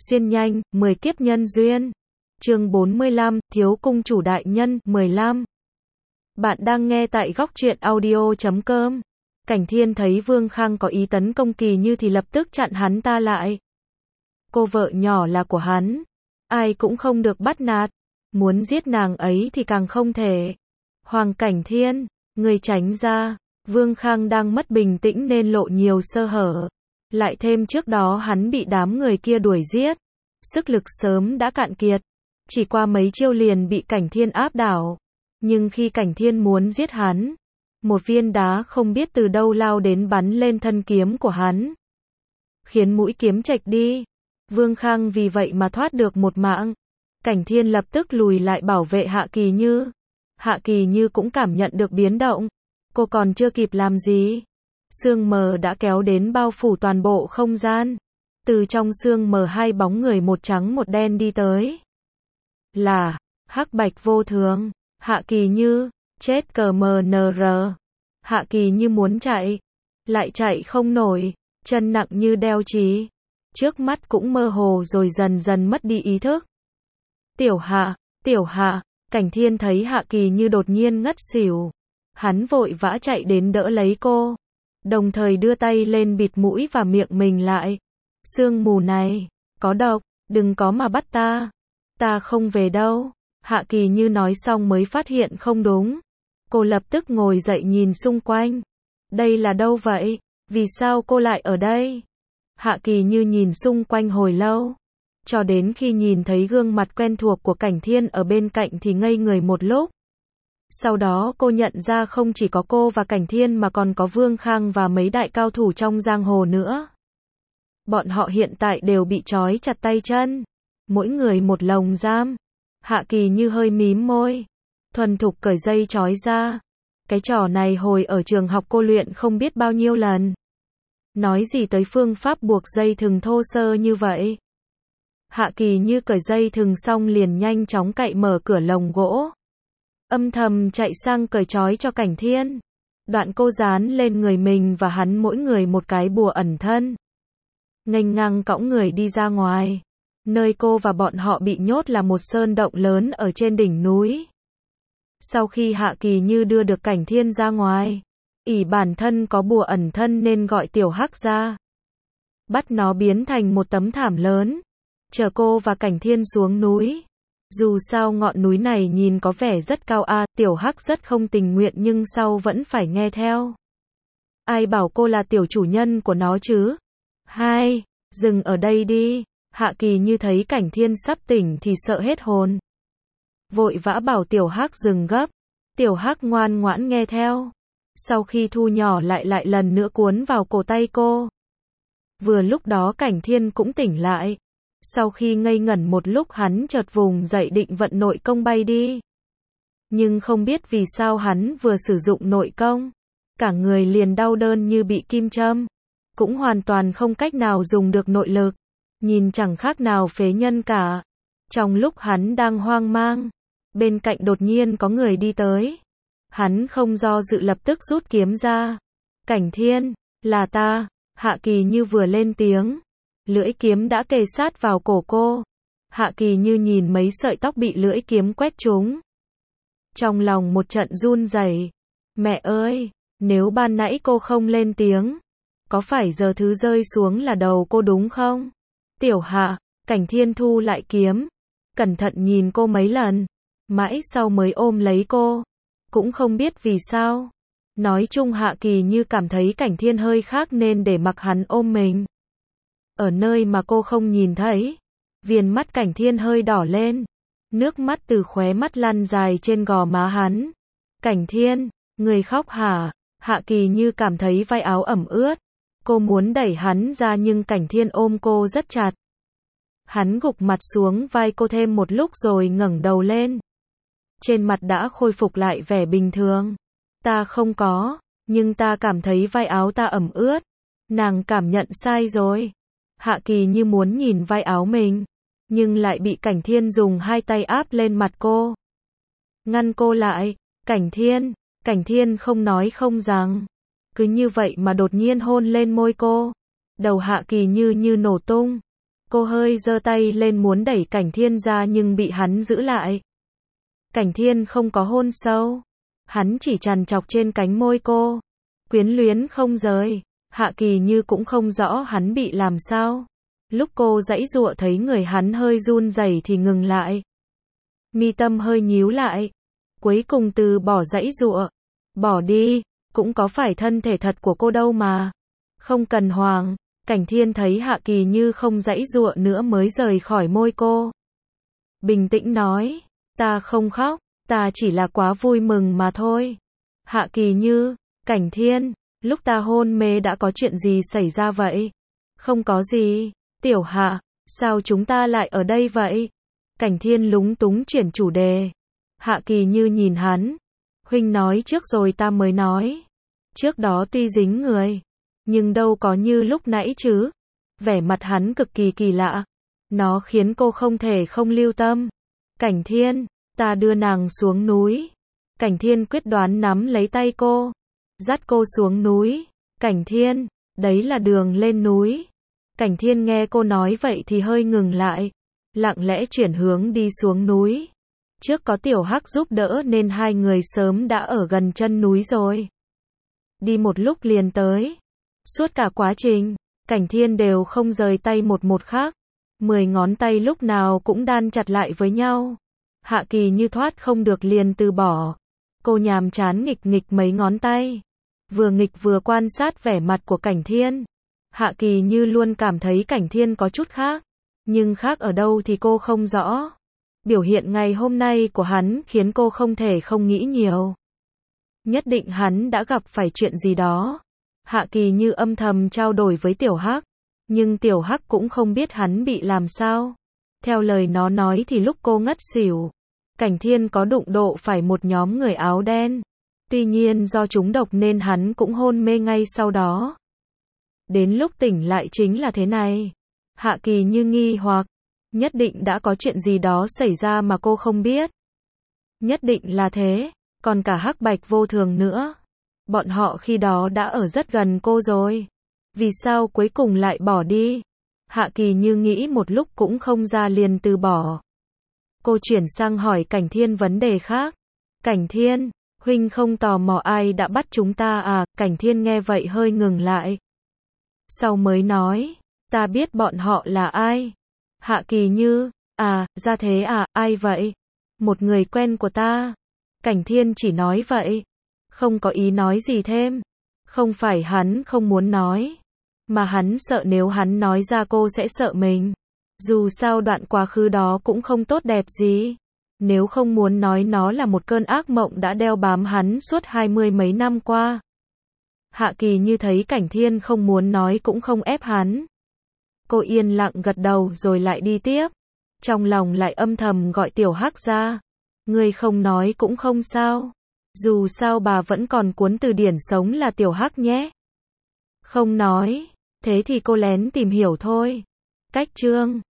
Xuyên nhanh, 10 kiếp nhân duyên. Chương 45, Thiếu cung chủ đại nhân, 15. Bạn đang nghe tại góc truyện audio.com. Cảnh Thiên thấy Vương Khang có ý tấn công Kỳ Như thì lập tức chặn hắn ta lại. Cô vợ nhỏ là của hắn, ai cũng không được bắt nạt, muốn giết nàng ấy thì càng không thể. Hoàng Cảnh Thiên, người tránh ra. Vương Khang đang mất bình tĩnh nên lộ nhiều sơ hở. Lại thêm trước đó hắn bị đám người kia đuổi giết, sức lực sớm đã cạn kiệt, chỉ qua mấy chiêu liền bị Cảnh Thiên áp đảo. Nhưng khi Cảnh Thiên muốn giết hắn, một viên đá không biết từ đâu lao đến bắn lên thân kiếm của hắn, khiến mũi kiếm chệch đi. Vương Khang vì vậy mà thoát được một mạng. Cảnh Thiên lập tức lùi lại bảo vệ Hạ Kỳ Như. Hạ Kỳ Như cũng cảm nhận được biến động. Cô còn chưa kịp làm gì, sương mờ đã kéo đến bao phủ toàn bộ không gian. Từ trong sương mờ hai bóng người một trắng một đen đi tới. Là Hắc Bạch Vô Thường, Hạ Kỳ Như, chết cờ MNR. Hạ Kỳ Như muốn chạy, lại chạy không nổi, chân nặng như đeo chì, trước mắt cũng mơ hồ rồi dần dần mất đi ý thức. Tiểu Hạ, Cảnh Thiên thấy Hạ Kỳ Như đột nhiên ngất xỉu. Hắn vội vã chạy đến đỡ lấy cô, đồng thời đưa tay lên bịt mũi và miệng mình lại. Sương mù này có độc, đừng có mà bắt ta. Ta không về đâu. Hạ Kỳ Như nói xong mới phát hiện không đúng. Cô lập tức ngồi dậy nhìn xung quanh. Đây là đâu vậy? Vì sao cô lại ở đây? Hạ Kỳ Như nhìn xung quanh hồi lâu, cho đến khi nhìn thấy gương mặt quen thuộc của Cảnh Thiên ở bên cạnh thì ngây người một lúc. Sau đó cô nhận ra không chỉ có cô và Cảnh Thiên mà còn có Vương Khang và mấy đại cao thủ trong giang hồ nữa. Bọn họ hiện tại đều bị trói chặt tay chân, mỗi người một lồng giam. Hạ Kỳ Như hơi mím môi, thuần thục cởi dây trói ra. Cái trò này hồi ở trường học cô luyện không biết bao nhiêu lần. Nói gì tới phương pháp buộc dây thừng thô sơ như vậy. Hạ Kỳ Như cởi dây thừng xong liền nhanh chóng cậy mở cửa lồng gỗ, âm thầm chạy sang cởi trói cho Cảnh Thiên. Đoạn cô dán lên người mình và hắn mỗi người một cái bùa ẩn thân, nghênh ngang cõng người đi ra ngoài. Nơi cô và bọn họ bị nhốt là một sơn động lớn ở trên đỉnh núi. Sau khi Hạ Kỳ Như đưa được Cảnh Thiên ra ngoài, ỷ bản thân có bùa ẩn thân nên gọi Tiểu Hắc ra, bắt nó biến thành một tấm thảm lớn, chở cô và Cảnh Thiên xuống núi. Dù sao ngọn núi này nhìn có vẻ rất cao Tiểu Hắc rất không tình nguyện nhưng sau vẫn phải nghe theo. Ai bảo cô là tiểu chủ nhân của nó chứ? Dừng ở đây đi. Hạ Kỳ Như thấy Cảnh Thiên sắp tỉnh thì sợ hết hồn, vội vã bảo Tiểu Hắc dừng gấp. Tiểu Hắc ngoan ngoãn nghe theo. Sau khi thu nhỏ lại lần nữa cuốn vào cổ tay cô. Vừa lúc đó Cảnh Thiên cũng tỉnh lại. Sau khi ngây ngẩn một lúc hắn chợt vùng dậy định vận nội công bay đi. Nhưng không biết vì sao hắn vừa sử dụng nội công, cả người liền đau đớn như bị kim châm. Cũng hoàn toàn không cách nào dùng được nội lực. Nhìn chẳng khác nào phế nhân cả. Trong lúc hắn đang hoang mang, bên cạnh đột nhiên có người đi tới. Hắn không do dự lập tức rút kiếm ra. Cảnh Thiên, là ta. Hạ Kỳ Như vừa lên tiếng, lưỡi kiếm đã kề sát vào cổ cô. Hạ Kỳ Như nhìn mấy sợi tóc bị lưỡi kiếm quét trúng, trong lòng một trận run rẩy. Mẹ ơi, nếu ban nãy cô không lên tiếng, có phải giờ thứ rơi xuống là đầu cô đúng không? Tiểu Hạ. Cảnh Thiên thu lại kiếm, cẩn thận nhìn cô mấy lần, mãi sau mới ôm lấy cô. Cũng không biết vì sao. Nói chung Hạ Kỳ Như cảm thấy Cảnh Thiên hơi khác nên để mặc hắn ôm mình. Ở nơi mà cô không nhìn thấy, viền mắt Cảnh Thiên hơi đỏ lên, nước mắt từ khóe mắt lăn dài trên gò má hắn. Cảnh Thiên, người khóc hả? Hạ Kỳ Như cảm thấy vai áo ẩm ướt. Cô muốn đẩy hắn ra nhưng Cảnh Thiên ôm cô rất chặt. Hắn gục mặt xuống vai cô thêm một lúc rồi ngẩng đầu lên. Trên mặt đã khôi phục lại vẻ bình thường. Ta không có, nhưng ta cảm thấy vai áo ta ẩm ướt. Nàng cảm nhận sai rồi. Hạ Kỳ Như muốn nhìn vai áo mình, nhưng lại bị Cảnh Thiên dùng hai tay áp lên mặt cô, ngăn cô lại. Cảnh Thiên không nói không rằng, cứ như vậy mà đột nhiên hôn lên môi cô. Đầu Hạ Kỳ Như như nổ tung. Cô hơi giơ tay lên muốn đẩy Cảnh Thiên ra nhưng bị hắn giữ lại. Cảnh Thiên không có hôn sâu. Hắn chỉ trằn trọc trên cánh môi cô. Quyến luyến không rời. Hạ Kỳ Như cũng không rõ hắn bị làm sao. Lúc cô giãy giụa thấy người hắn hơi run rẩy thì ngừng lại. Mi tâm hơi nhíu lại. Cuối cùng từ bỏ giãy giụa. Bỏ đi, cũng có phải thân thể thật của cô đâu mà. Không cần hoảng. Cảnh Thiên thấy Hạ Kỳ Như không giãy giụa nữa mới rời khỏi môi cô. Bình tĩnh nói, ta không khóc, ta chỉ là quá vui mừng mà thôi. Hạ Kỳ Như, Cảnh Thiên, lúc ta hôn mê đã có chuyện gì xảy ra vậy? Không có gì, Tiểu Hạ, sao chúng ta lại ở đây vậy? Cảnh Thiên lúng túng chuyển chủ đề. Hạ Kỳ Như nhìn hắn, huynh nói trước rồi ta mới nói. Trước đó tuy dính người, nhưng đâu có như lúc nãy chứ. Vẻ mặt hắn cực kỳ kỳ lạ. Nó khiến cô không thể không lưu tâm. Cảnh Thiên, ta đưa nàng xuống núi. Cảnh Thiên quyết đoán nắm lấy tay cô. Dắt cô xuống núi. Cảnh Thiên, đấy là đường lên núi. Cảnh Thiên nghe cô nói vậy thì hơi ngừng lại. Lặng lẽ chuyển hướng đi xuống núi. Trước có Tiểu Hắc giúp đỡ nên hai người sớm đã ở gần chân núi rồi. Đi một lúc liền tới. Suốt cả quá trình, Cảnh Thiên đều không rời tay một khác. 10 ngón tay lúc nào cũng đan chặt lại với nhau. Hạ Kỳ Như thoát không được liền từ bỏ. Cô nhàm chán nghịch nghịch mấy ngón tay. Vừa nghịch vừa quan sát vẻ mặt của Cảnh Thiên. Hạ Kỳ Như luôn cảm thấy Cảnh Thiên có chút khác. Nhưng khác ở đâu thì cô không rõ. Biểu hiện ngày hôm nay của hắn khiến cô không thể không nghĩ nhiều. Nhất định hắn đã gặp phải chuyện gì đó. Hạ Kỳ Như âm thầm trao đổi với Tiểu Hắc. Nhưng Tiểu Hắc cũng không biết hắn bị làm sao. Theo lời nó nói thì lúc cô ngất xỉu, Cảnh Thiên có đụng độ phải một nhóm người áo đen. Tuy nhiên do trúng độc nên hắn cũng hôn mê ngay sau đó. Đến lúc tỉnh lại chính là thế này. Hạ Kỳ Như nghi hoặc. Nhất định đã có chuyện gì đó xảy ra mà cô không biết. Nhất định là thế. Còn cả Hắc Bạch Vô Thường nữa. Bọn họ khi đó đã ở rất gần cô rồi. Vì sao cuối cùng lại bỏ đi? Hạ Kỳ Như nghĩ một lúc cũng không ra liền từ bỏ. Cô chuyển sang hỏi Cảnh Thiên vấn đề khác. Cảnh Thiên, huynh không tò mò ai đã bắt chúng ta à? Cảnh Thiên nghe vậy hơi ngừng lại. Sau mới nói, ta biết bọn họ là ai. Hạ Kỳ Như, à, ra thế à, ai vậy? Một người quen của ta. Cảnh Thiên chỉ nói vậy. Không có ý nói gì thêm. Không phải hắn không muốn nói. Mà hắn sợ nếu hắn nói ra cô sẽ sợ mình. Dù sao đoạn quá khứ đó cũng không tốt đẹp gì. Nếu không muốn nói nó là một cơn ác mộng đã đeo bám hắn suốt 20 mấy năm qua. Hạ Kỳ Như thấy Cảnh Thiên không muốn nói cũng không ép hắn. Cô yên lặng gật đầu rồi lại đi tiếp. Trong lòng lại âm thầm gọi Tiểu Hắc ra. Ngươi không nói cũng không sao. Dù sao bà vẫn còn cuốn từ điển sống là Tiểu Hắc nhé. Không nói. Thế thì cô lén tìm hiểu thôi. Cách chương